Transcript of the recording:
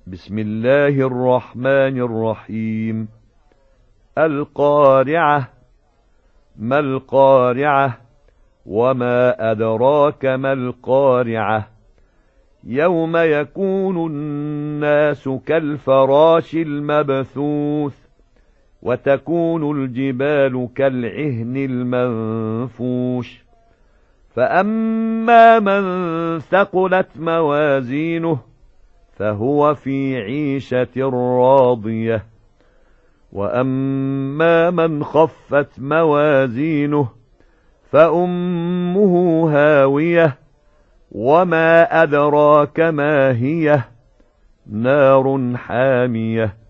بسم الله الرحمن الرحيم. القارعة. ما القارعة؟ وما أدراك ما القارعة؟ يوم يكون الناس كالفراش المبثوث وتكون الجبال كالعهن المنفوش فأما من ثقلت موازينه فهو في عيشة راضية وأما من خفت موازينه فأمه هاوية وما أدراك ما هي نار حامية